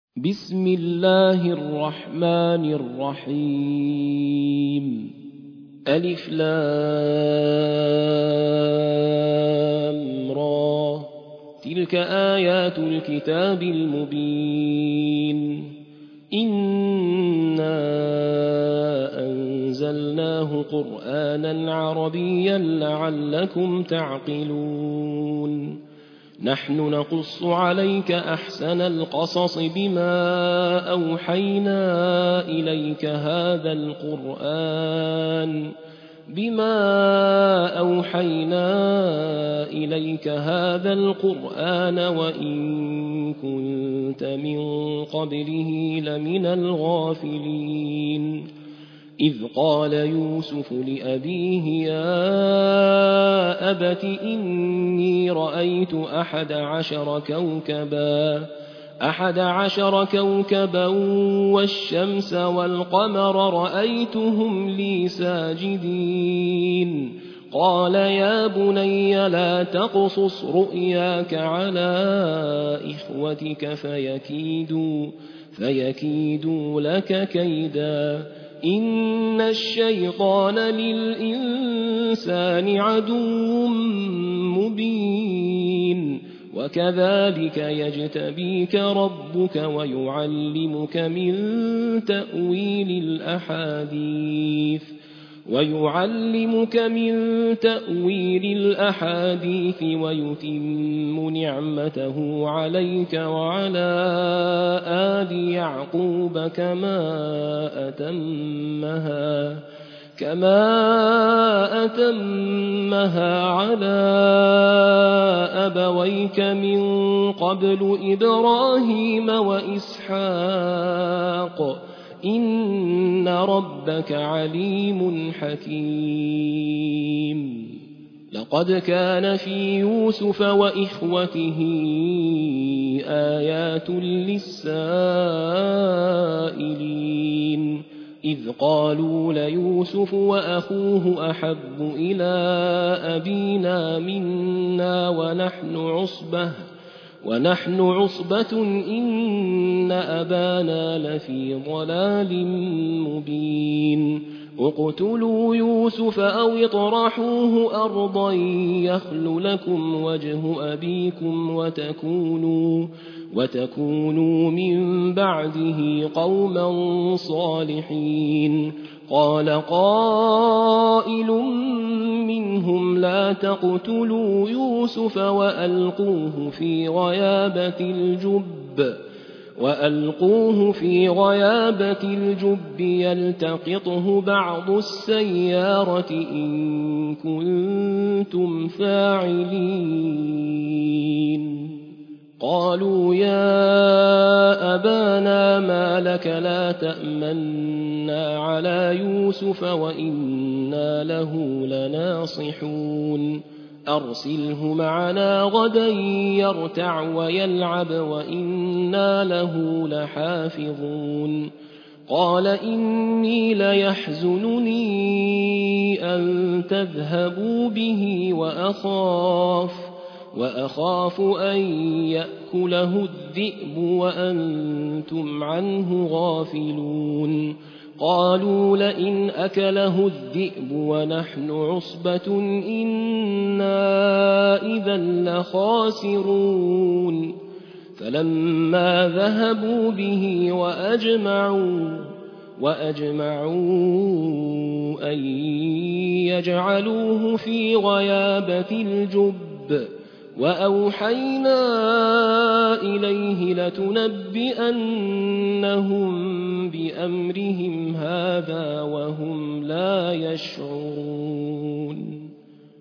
بسم الله الرحمن الرحيم ألف لام را تلك آيات الكتاب المبين إنا أنزلناه قرآنا عربيا لعلكم تعقلون نحن نقص عليك أحسن القصص بما أوحينا إليك هذا القرآن وإن كنت من قبله لمن الغافلين إذ قال يوسف لأبيه يا أبت إني رأيت أحد عشر كوكبا والشمس والقمر رأيتهم لي ساجدين قال يا بني لا تقصص رؤياك على إخوتك فيكيدوا لك كيدا إن الشيطان للإنسان عدو مبين وكذلك يجتبيك ربك ويعلمك من تأويل الأحاديث ويتم نعمته عليك وعلى آل يعقوب كما أتمها على أبويك من قبل إبراهيم وإسحاق إن ربك عليم حكيم لقد كان في يوسف وإخوته آيات للسائلين إذ قالوا ليوسف وأخوه أحب إلى أبينا منا ونحن عصبة إن أبانا لفي ضلال مبين اقتلوا يوسف أو اطرحوه أرضا يخل لكم وجه أبيكم وتكونوا من بعده قوما صالحين قال قائل منهم لا تقتلوا يوسف وألقوه في غيابة الجب يلتقطه بعض السيارة إن كنتم فاعلين قالوا يا أبانا ما لك لا تأمنا على يوسف وإنا له لناصحون أرسله معنا غدا يرتع ويلعب وإنا له لحافظون قال إني ليحزنني أن تذهبوا به وأخاف أن يأكله الذئب وأنتم عنه غافلون قالوا لئن أكله الذئب ونحن عصبة إنا إذا لخاسرون فلما ذهبوا به وأجمعوا أن يجعلوه في غيابة الجب وأوحينا إليه لتنبئنهم بأمرهم هذا وهم لا يشعرون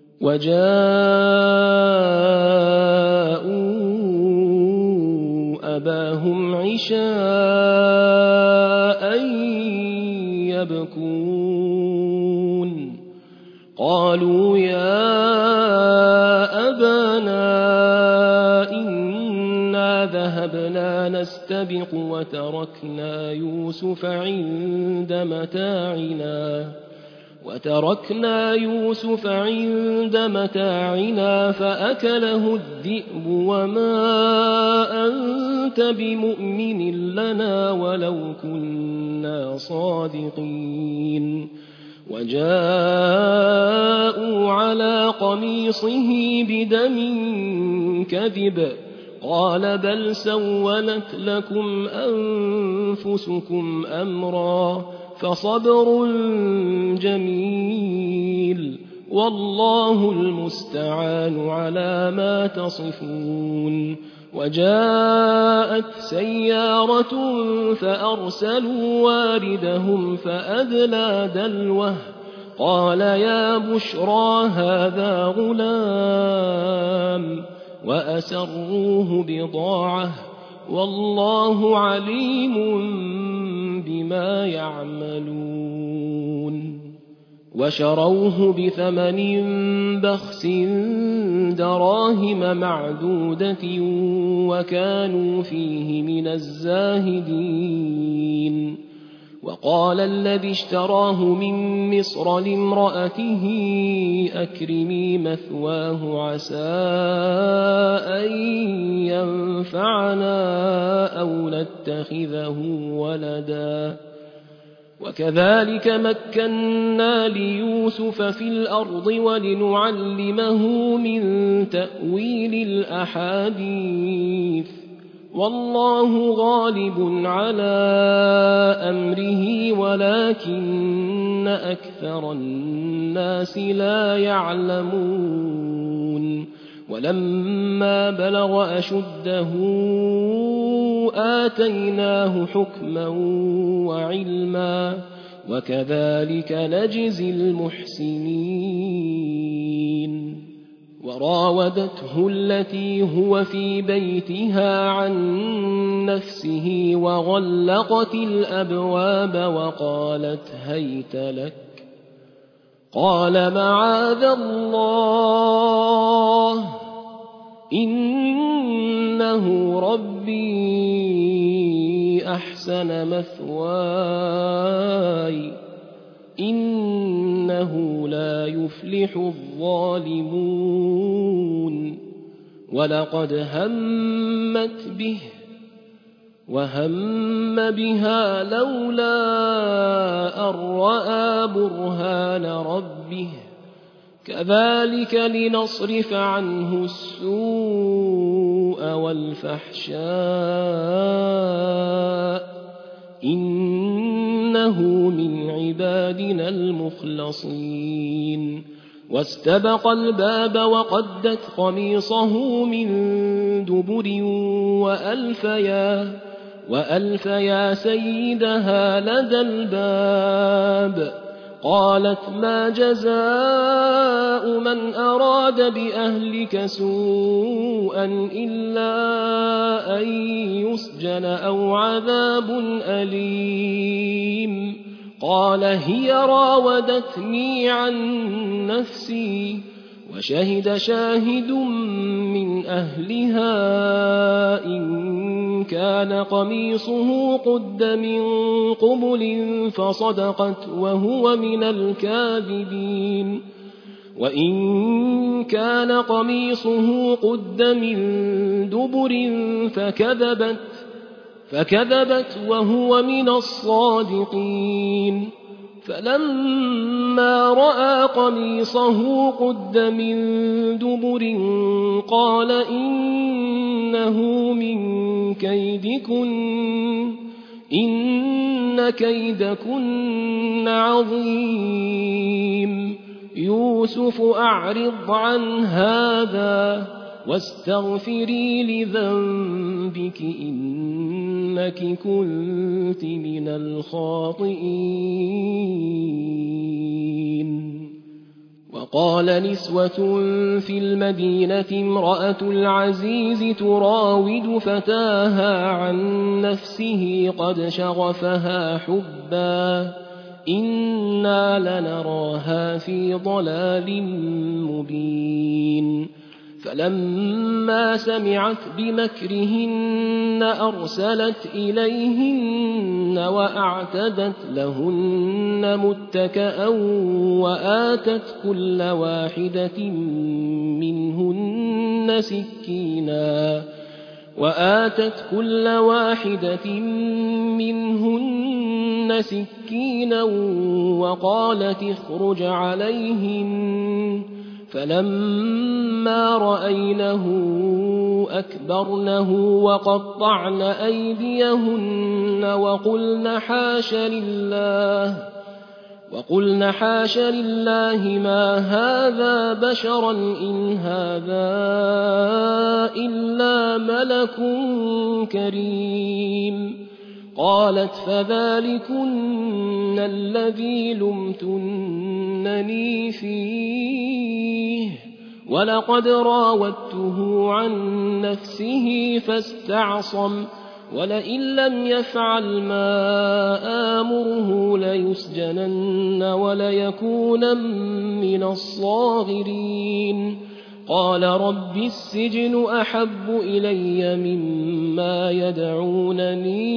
وجاءوا أباهم عشاء يبكون قالوا يا أبانا إنا ذهبنا نستبق وتركنا يوسف عند متاعنا وتركنا يوسف عند متاعنا فأكله الذئب وما أنت بمؤمن لنا ولو كنا صادقين وجاءوا على قميصه بدم كذب قال بل سولت لكم أنفسكم أمرا فصبر جميل والله المستعان على ما تصفون وجاءت سيارة فأرسلوا واردهم فأدلى دلوه قال يا بشرى هذا غلام وأسروه بضاعة والله عليم بما يعملون وشروه بثمن بخس دراهم معدودة وكانوا فيه من الزاهدين وقال الذي اشتراه من مصر لامرأته أكرمي مثواه عسى أن ينفعنا أو نتخذه ولدا وكذلك مكنا ليوسف في الأرض ولنعلمه من تأويل الأحاديث والله غالب على أمره ولكن أكثر الناس لا يعلمون ولما بلغ أشده آتيناه حكما وعلما وكذلك نجزي المحسنين وراودته التي هو في بيتها عن نفسه وغلقت الأبواب وقالت هيت لك قال معاذ الله إنه ربي أحسن مثواي إنه لا يفلح الظالمون ولقد همت به وهم بها لولا أن رأى برهان ربه كذلك لنصرف عنه السوء والفحشاء إنه من عبادنا المخلصين واستبق الباب وقدت قميصه من دبر وألفيا سيدها لدى الباب قالت ما جزاء من أراد بأهلك سوءا إلا أن يسجن أو عذاب أليم قال هي راودتني عن نفسي وشهد شاهد من أهلها إن كان قميصه قد من قبل فصدقت وهو من الكاذبين وإن كان قميصه قد من دبر فكذبت وهو من الصادقين فلما رأى قميصه قد من دبر قال إنه من كيدكن إن كيدكن عظيم يوسف أعرض عن هذا واستغفري لذنبك إنك كنت من الخاطئين وقال نسوة في المدينة امرأة العزيز تراود فتاها عن نفسه قد شغفها حبا إنا لنراها في ضلال مبين فلما سمعت بمكرهن أرسلت إليهن وأعتدت لهن متكأ وآتت كل واحدة منهن سكينا وقالت اخرج عليهن فلما رأينه أكبرنه وقطعن أيديهن وقلن حاش لله ما هذا بشرا إن هذا إلا ملك كريم. قالت فذلكن الذي لمتنني فيه ولقد راودته عن نفسه فاستعصم ولئن لم يفعل ما آمره ليسجنن وليكونن من الصاغرين. قال رب السجن أحب إلي مما يدعونني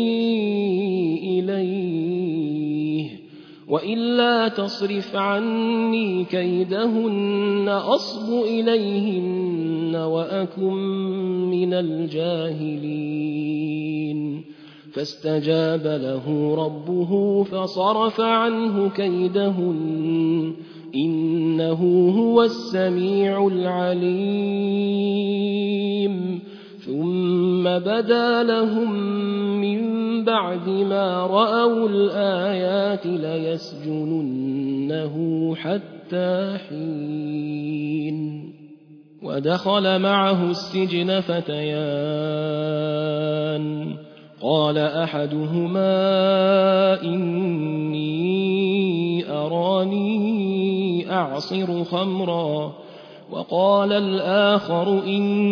إليه وإلا تصرف عني كيدهن أصب إليهن وأكن من الجاهلين. فاستجاب له ربه فصرف عنه كيدهن إنه هو السميع العليم. ثم بدا لهم من بعد ما رأوا الآيات ليسجننه حتى حين. ودخل معه السجن فتيان قال أحدهما إني أراني أعصر خمرا وقال الآخر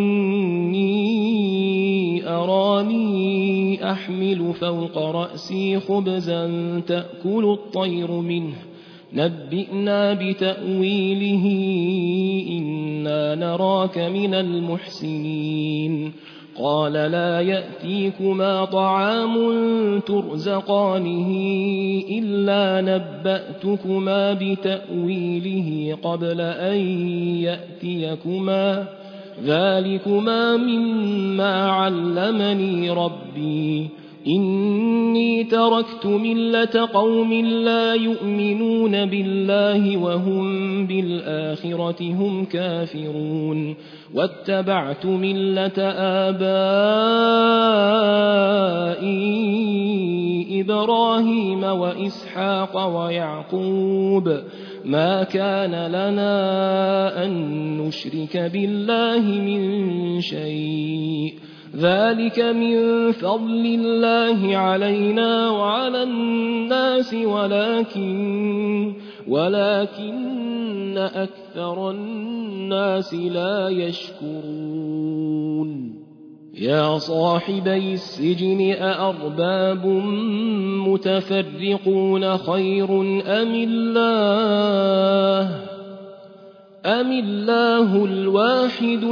إني أراني أحمل فوق رأسي خبزا تأكل الطير منه نبئنا بتأويله إنا نراك من المحسنين. قال لا يأتيكما طعام ترزقانه إلا نبأتكما بتأويله قبل أن يأتيكما ذلكما مما علمني ربي إني تركت ملة قوم لا يؤمنون بالله وهم بالآخرة هم كافرون واتبعت ملة آبائي إبراهيم وإسحاق ويعقوب ما كان لنا أن نشرك بالله من شيء ذلك من فضل الله علينا وعلى الناس ولكن أكثر الناس لا يشكرون. يا صاحبي السجن أأرباب متفرقون خير أم الله الواحد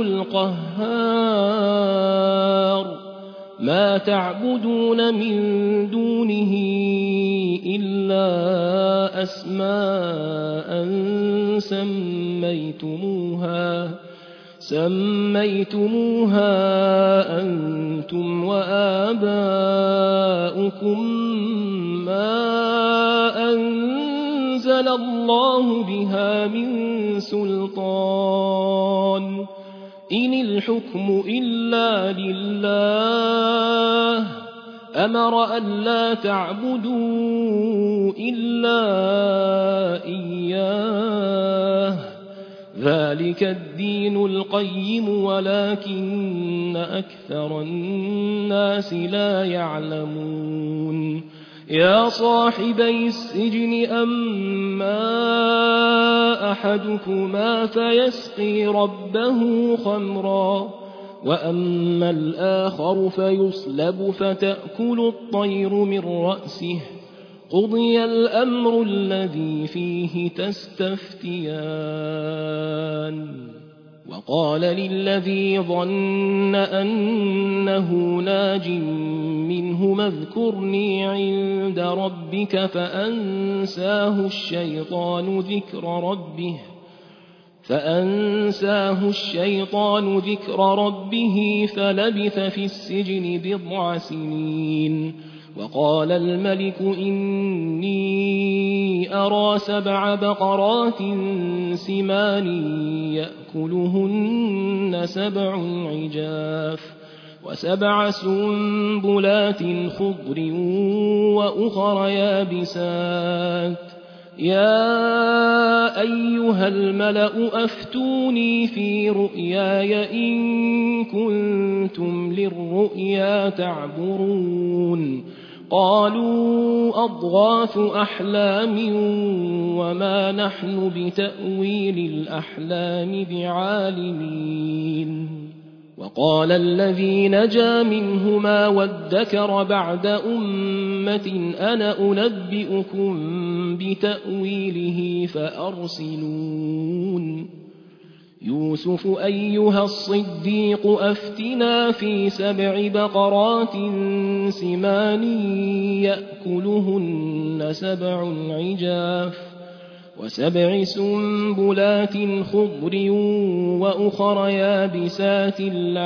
القهار. ما تعبدون من دونه إلا أسماء سميتموها أنتم وآباؤكم ما أنزل الله بها من سلطان إن الحكم إلا لله أمر ألا تعبدوا إلا إياه ذلك الدين القيم ولكن أكثر الناس لا يعلمون. يا صاحبي السجن أما أحدكما فيسقي ربه خمرا وأما الآخر فيصلب فتأكل الطير من رأسه قضي الأمر الذي فيه تستفتيان. وقال للذي ظن أنه ناج منه اذكرني عند ربك فأنساه الشيطان ذكر ربه فلبث في السجن 10 سنين. وقال الملك إني أرى 7 بقرات سمان يأكلهن 7 عجاف و7 سنبلات خضر وأخر يابسات يا أيها الملأ أفتوني في رؤياي إن كنتم للرؤيا تعبرون. قالوا أضغاث أحلام وما نحن بتأويل الأحلام بعالمين. وقال الذي نجا منهما وادكر بعد أمة أنا أنبئكم بتأويله فأرسلون. يوسف أيها الصديق أفتنا في 7 بقرات سمان يأكلهن 7 عجاف و7 سنبلات خضر وأخر يابسات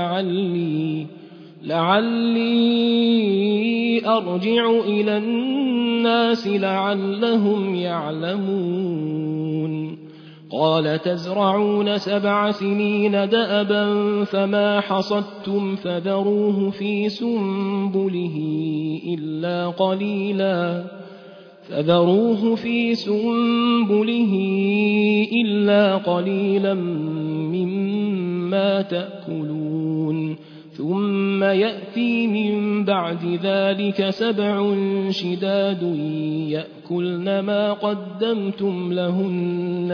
لعلي أرجع إلى الناس لعلهم يعلمون. قال تزرعون 7 سنين دأبا فما حصدتم فذروه في سنبله إلا قليلا مما تأكلون. ثم يأتي من بعد ذلك 7 شداد يأكلن ما قدمتم لهن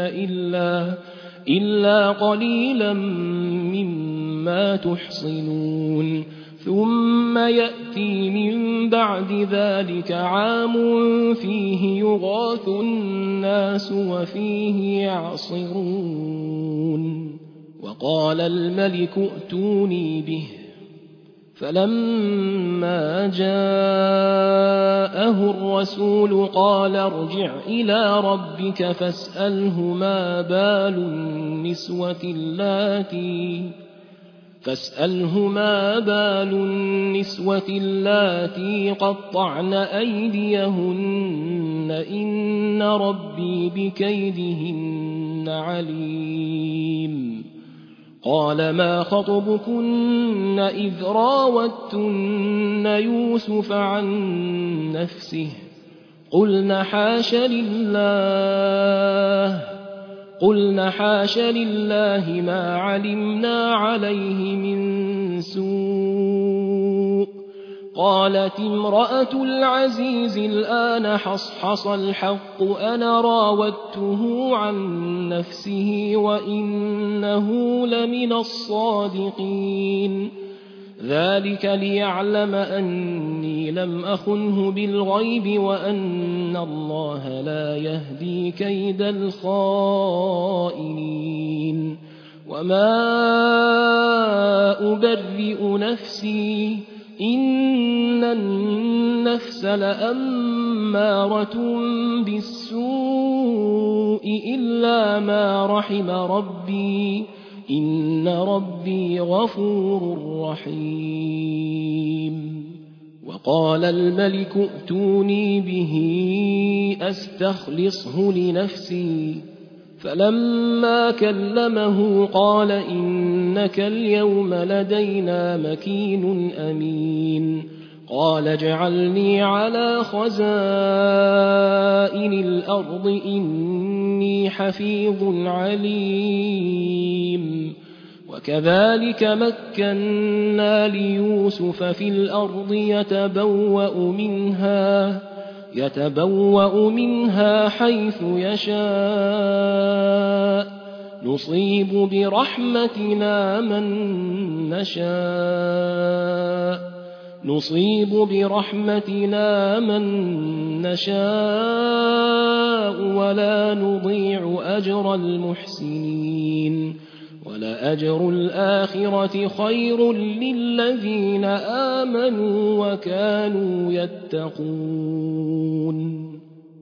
إلا قليلا مما تحصنون. ثم يأتي من بعد ذلك عام فيه يغاث الناس وفيه يعصرون. وقال الملك ائتوني به. فلما جاءه الرسول قال ارجع إلى ربك فاسأله ما بال النسوة اللاتي قطعن أيديهن إن ربي بكيدهن عليم. قال ما خطبكن إذ راوتن يوسف عن نفسه قلن حاش لله ما علمنا عليه من سوء. قالت امرأة العزيز الآن حصحص الحق أنا راودته عن نفسه وإنه لمن الصادقين. ذلك ليعلم أني لم أخنه بالغيب وأن الله لا يهدي كيد الخائنين. وما أبرئ نفسي إن النفس لأمارة بالسوء إلا ما رحم ربي إن ربي غفور رحيم. وقال الملك ائتوني به أستخلصه لنفسي. فلما كلمه قال إنك اليوم لدينا مكين أمين. قال اجعلني على خزائن الأرض إني حفيظ عليم. وكذلك مكنا ليوسف في الأرض يتبوأ منها حيث يشاء نصيب برحمتنا من نشاء ولا نضيع أجر المحسنين. ولأجر الآخرة خير للذين آمنوا وكانوا يتقون.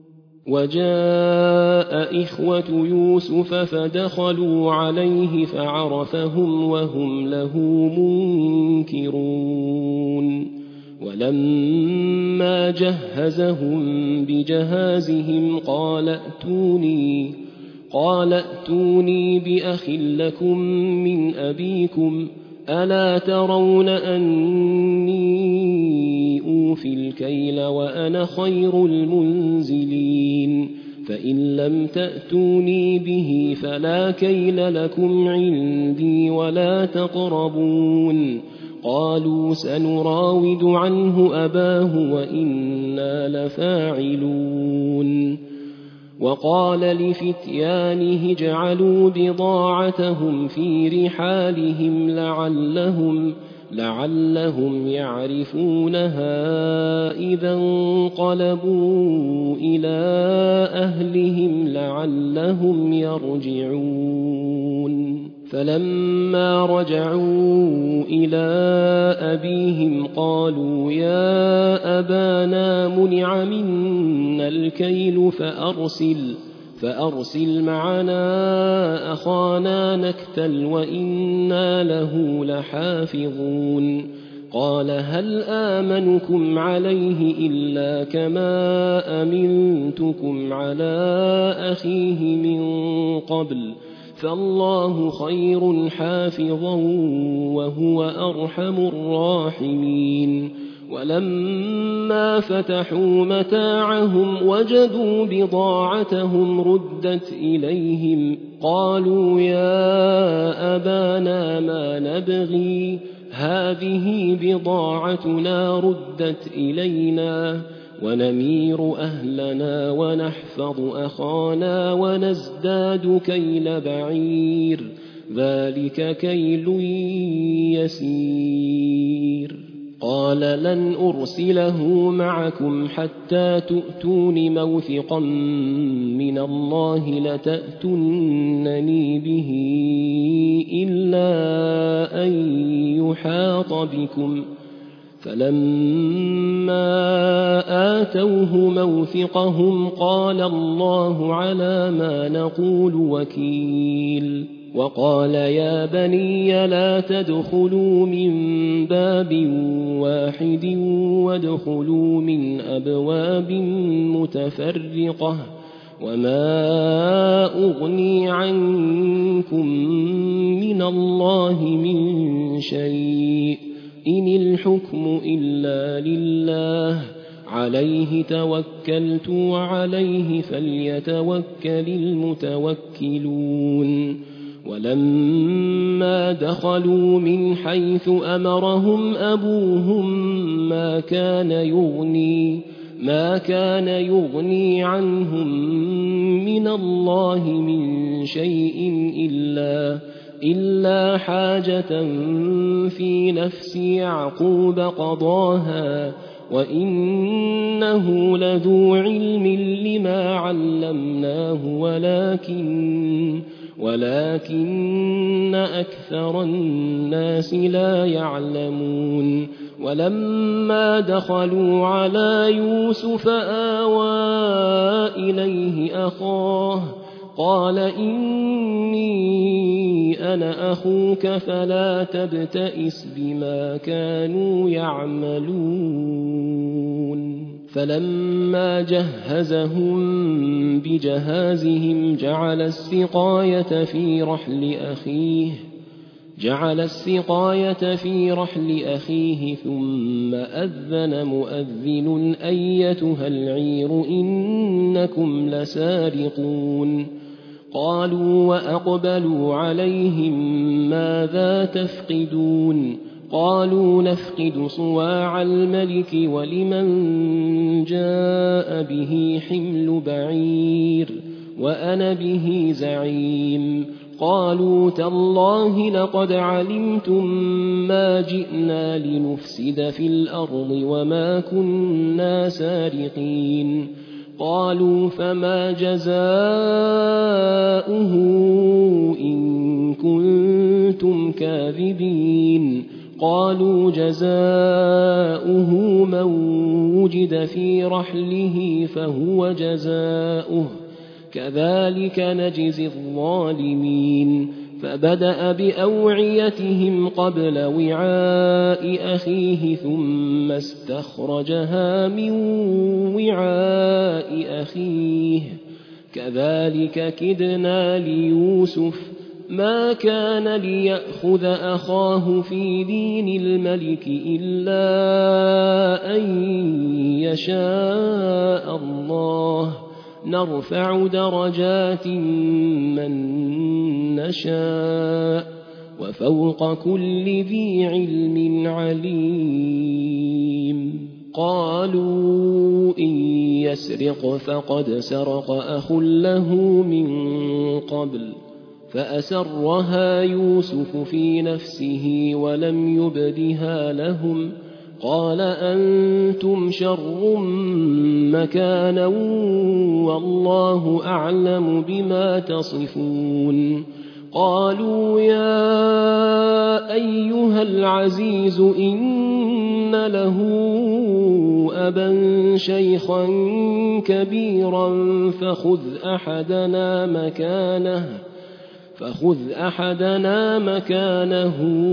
وجاء إخوة يوسف فدخلوا عليه فعرفهم وهم له منكرون. ولما جهزهم بجهازهم قال ائتوني بأخ لكم من أبيكم ألا ترون أني أوفي الكيل وأنا خير المنزلين فإن لم تأتوني به فلا كيل لكم عندي ولا تقربون. قالوا سنراود عنه أباه وإنا لفاعلون. وقال لفتيانه اجعلوا بضاعتهم في رحالهم لعلهم يعرفونها إذا انقلبوا إلى أهلهم لعلهم يرجعون. فلما رجعوا إلى أبيهم قالوا يا أبانا منع منا الكيل فأرسل معنا أخانا نكتل وإنا له لحافظون. قال هل آمنكم عليه إلا كما أمنتكم على أخيه من قبل فالله خير حافظا وهو أرحم الراحمين. ولما فتحوا متاعهم وجدوا بضاعتهم ردت إليهم قالوا يا أبانا ما نبغي هذه بضاعتنا ردت إلينا ونمير أهلنا ونحفظ أخانا ونزداد كيل بعير ذلك كيل يسير. قال لن أرسله معكم حتى تؤتون موثقا من الله لتأتونني به إلا أن يحاط بكم. فلما آتوه موثقهم قال الله على ما نقول وكيل. وقال يا بني لا تدخلوا من باب واحد وادخلوا من أبواب متفرقة وما أغني عنكم من الله من شيء إن الحكم إلا لله عليه توكلت وعليه فليتوكل المتوكلون. ولما دخلوا من حيث أمرهم أبوهم ما كان يغني عنهم من الله من شيء إلا حاجة في نفس يعقوب قضاها وإنه لذو علم لما علمناه ولكن أكثر الناس لا يعلمون. ولما دخلوا على يوسف آوى إليه أخاه قال إني أنا أخوك فلا تبتئس بما كانوا يعملون. فلما جهزهم بجهازهم جعل السقاية في رحل أخيه ثم أذن مؤذن أيتها العير إنكم لسارقون. قالوا وأقبلوا عليهم ماذا تفقدون قالوا نفقد صواع الملك ولمن جاء به حمل بعير وأنا به زعيم. قالوا تالله لقد علمتم ما جئنا لنفسد في الأرض وما كنا سارقين. قالوا فما جزاؤه إن كنتم الكاذبين قالوا جزاؤه من وجد في رحله فهو جزاؤه كذلك نجزي الظالمين فبدأ بأوعيتهم قبل وعاء أخيه ثم استخرجها من وعاء أخيه كذلك كدنا ليوسف ما كان ليأخذ أخاه في دين الملك إلا أن يشاء الله نرفع درجات من نشاء وفوق كل ذي علم عليم قالوا إن يسرق فقد سرق أخ له من قبل فأسرها يوسف في نفسه ولم يبدها لهم قال أنتم شر مكانا والله أعلم بما تصفون قالوا يا أيها العزيز إن له أبا شيخا كبيرا فخذ أحدنا مكانه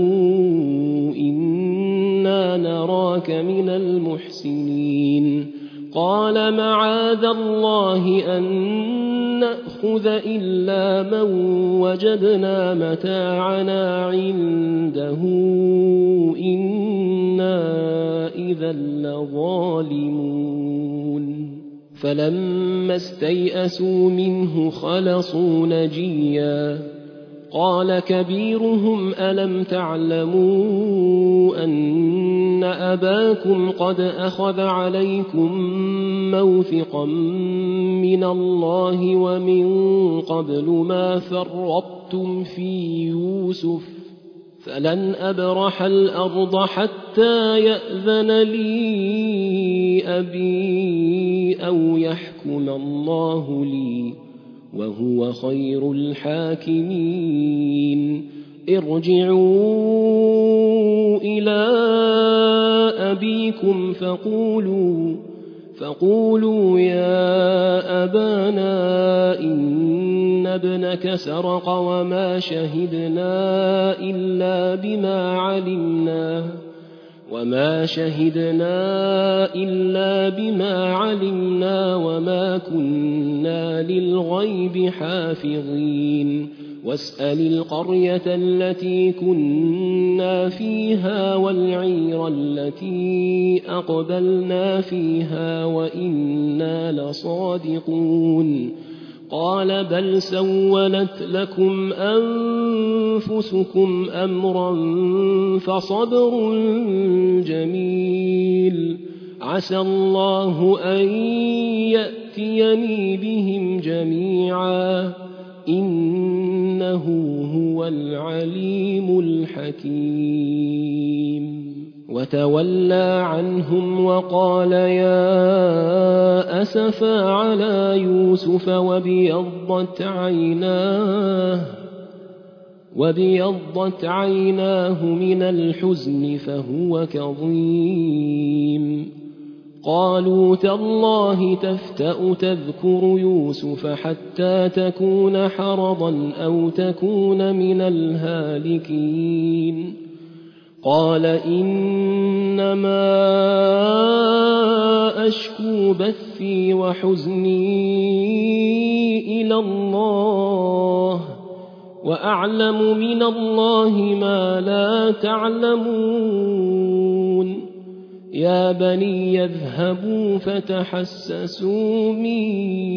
إنا نراك من المحسنين قال معاذ الله أن نأخذ إلا من وجدنا متاعنا عنده إنا إذا لظالمون فلما استيئسوا منه خلصوا نجيا قال كبيرهم ألم تعلموا أن أباكم قد أخذ عليكم موثقا من الله ومن قبل ما فرطتم في يوسف فلن أبرح الأرض حتى يأذن لي أبي أو يحكم الله لي وهو خير الحاكمين ارجعوا إلى أبيكم فقولوا يا أبانا إن ابنك سرق وما شهدنا إلا بما علمنا وما كنا للغيب حافظين واسأل القرية التي كنا فيها والعير التي أقبلنا فيها وإنا لصادقون قال بل سولت لكم أنفسكم أمرا فصبر جميل عسى الله أن يأتيني بهم جميعا إنه هو العليم الحكيم وتولى عنهم وقال يا أسفا على يوسف وابيضت عيناه من الحزن فهو كظيم قالوا تالله تفتأ تذكر يوسف حتى تكون حرضا أو تكون من الهالكين قال إنما أشكو بثي وحزني إلى الله وأعلم من الله ما لا تعلمون يا بني يذهبوا فتحسسوا من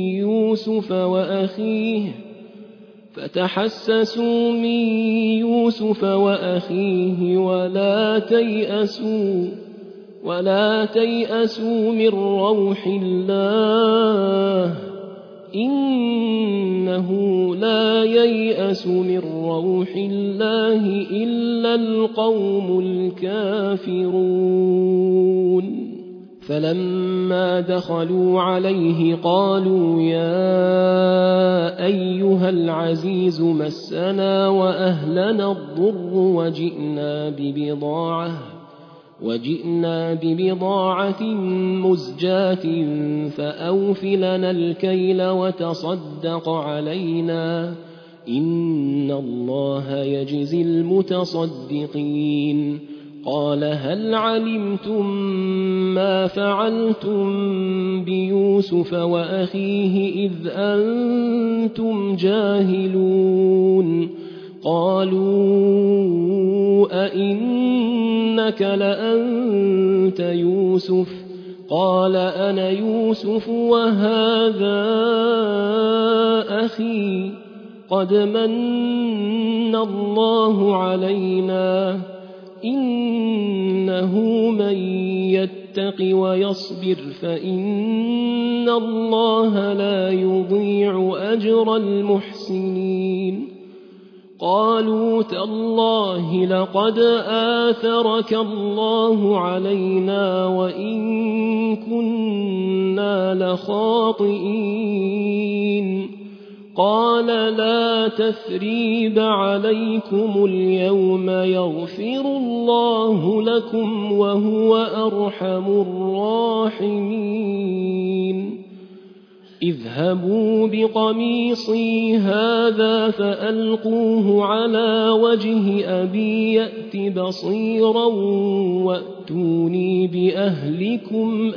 يوسف وأخيه ولا تيأسوا من روح الله إنه لا ييأس من روح الله إلا القوم الكافرون فلما دخلوا عليه قالوا يا أيها العزيز مسنا وأهلنا الضر وجئنا ببضاعة مزجاة فأوف لنا الكيل وتصدق علينا إن الله يجزي المتصدقين. قال هل علمتم ما فعلتم بيوسف وأخيه إذ أنتم جاهلون؟ قالوا أئنك لأنت يوسف؟ قال أنا يوسف وهذا أخي قد من الله علينا إنه من يتق ويصبر فإن الله لا يضيع أجر المحسنين. قالوا تالله لقد آثرك الله علينا وإن كنا لخاطئين. قال لا تثريب عليكم اليوم يغفر الله لكم وهو أرحم الراحمين. اذهبوا بقميصي هذا فألقوه على وجه أبي يأت بصيرا وأتوني بأهلكم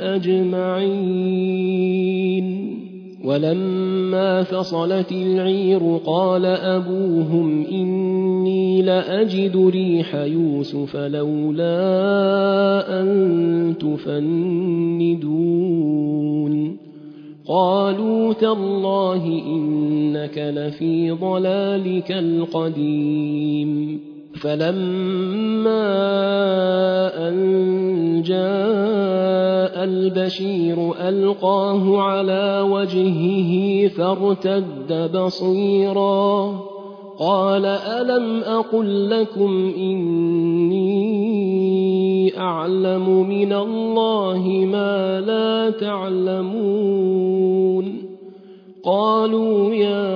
أجمعين. ولما فصلت العير قال أبوهم إني لأجد ريح يوسف لولا أن تفندون. قالوا تالله إنك لفي ضلالك القديم. فلما أن جاء البشير ألقاه على وجهه فارتد بصيرا قال ألم أقل لكم إني أعلم من الله ما لا تعلمون. قالوا يا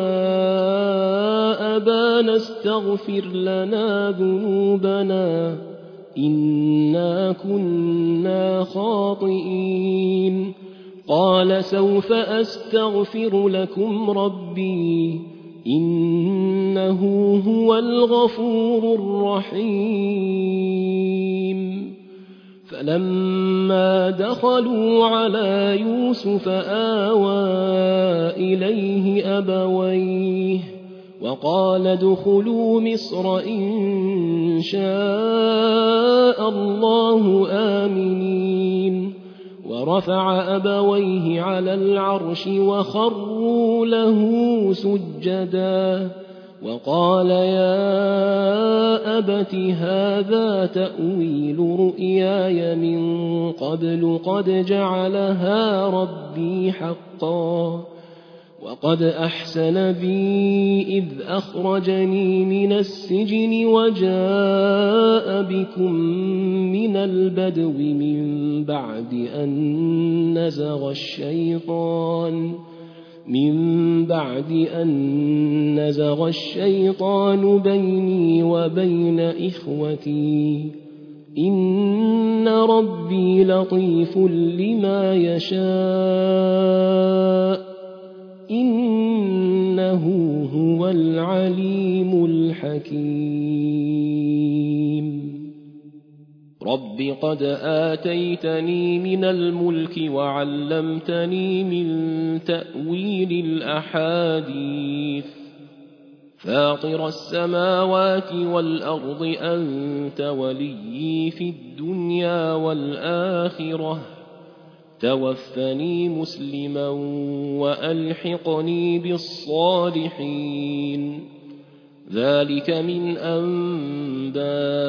أبانا استغفر لنا ذنوبنا إنا كنا خاطئين. قال سوف أستغفر لكم ربي إنه هو الغفور الرحيم. فلما دخلوا على يوسف آوى إليه أبويه وقال ادخلوا مصر إن شاء الله آمنين. ورفع أبويه على العرش وخروا له سجدا وقال يا أبت هذا تأويل رؤياي من قبل قد جعلها ربي حقا وقد أحسن بي إذ أخرجني من السجن وجاء بكم من البدو من بعد أن نزغ الشيطان بيني وبين إخوتي إن ربي لطيف لما يشاء إنه هو العليم الحكيم. رب قد آتيتني من الملك وعلمتني من تأويل الأحاديث فاطر السماوات والأرض أنت وليي في الدنيا والآخرة توفني مسلما وألحقني بالصالحين. ذلك من أنباء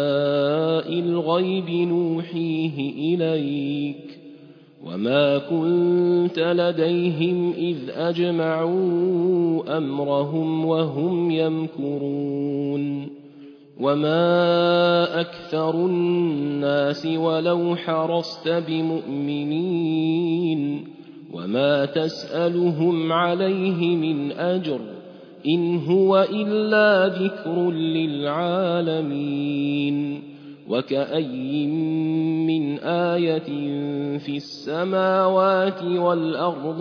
الغيب نوحيه إليك وما كنت لديهم إذ أجمعوا أمرهم وهم يمكرون. وما أكثر الناس ولو حرصت بمؤمنين وما تسألهم عليه من أجر إن هو إلا ذكر للعالمين وكأي من آية في السماوات والأرض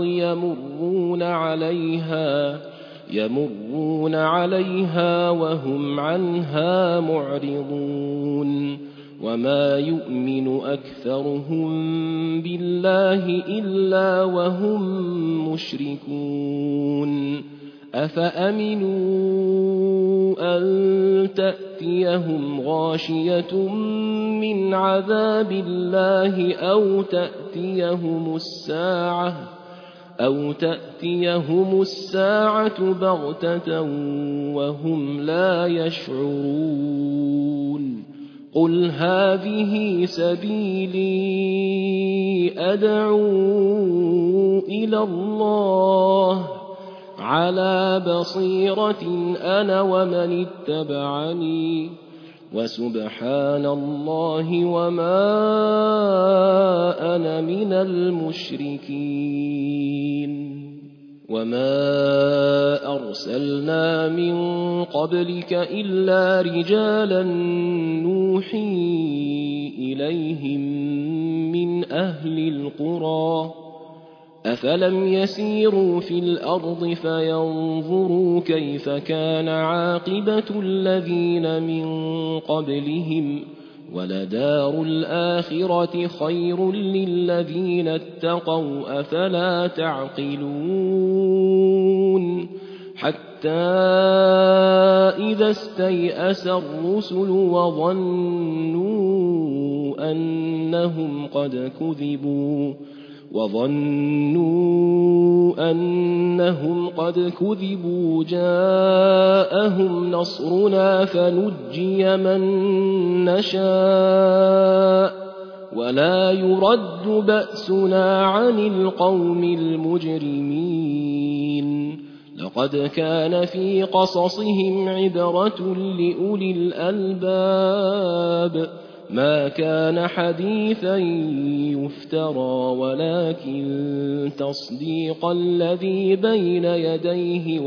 يمرون عليها وهم عنها معرضون وما يؤمن أكثرهم بالله إلا وهم مشركون أفأمنوا أن تأتيهم غاشية من عذاب الله أو تأتيهم الساعة بغتة وهم لا يشعرون قل هذه سبيلي أدعو إلى الله على بصيرة أنا ومن اتبعني وسبحان الله وما أنا من المشركين وما أرسلنا من قبلك إلا رجالا نوحي إليهم من أهل القرى أفلم يسيروا في الأرض فينظروا كيف كان عاقبة الذين من قبلهم ولدار الآخرة خير للذين اتقوا أفلا تعقلون حتى إذا استيأس الرسل وظنوا أنهم قد كذبوا جاءهم نصرنا فنجي من نشاء ولا يرد بأسنا عن القوم المجرمين لقد كان في قصصهم عبرة لأولي الألباب ما كان حديثا يفترى ولكن تصديق الذي بين يديه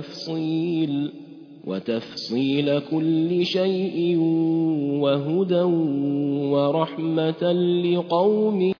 وتفصيل كل شيء وهدى ورحمة لقوم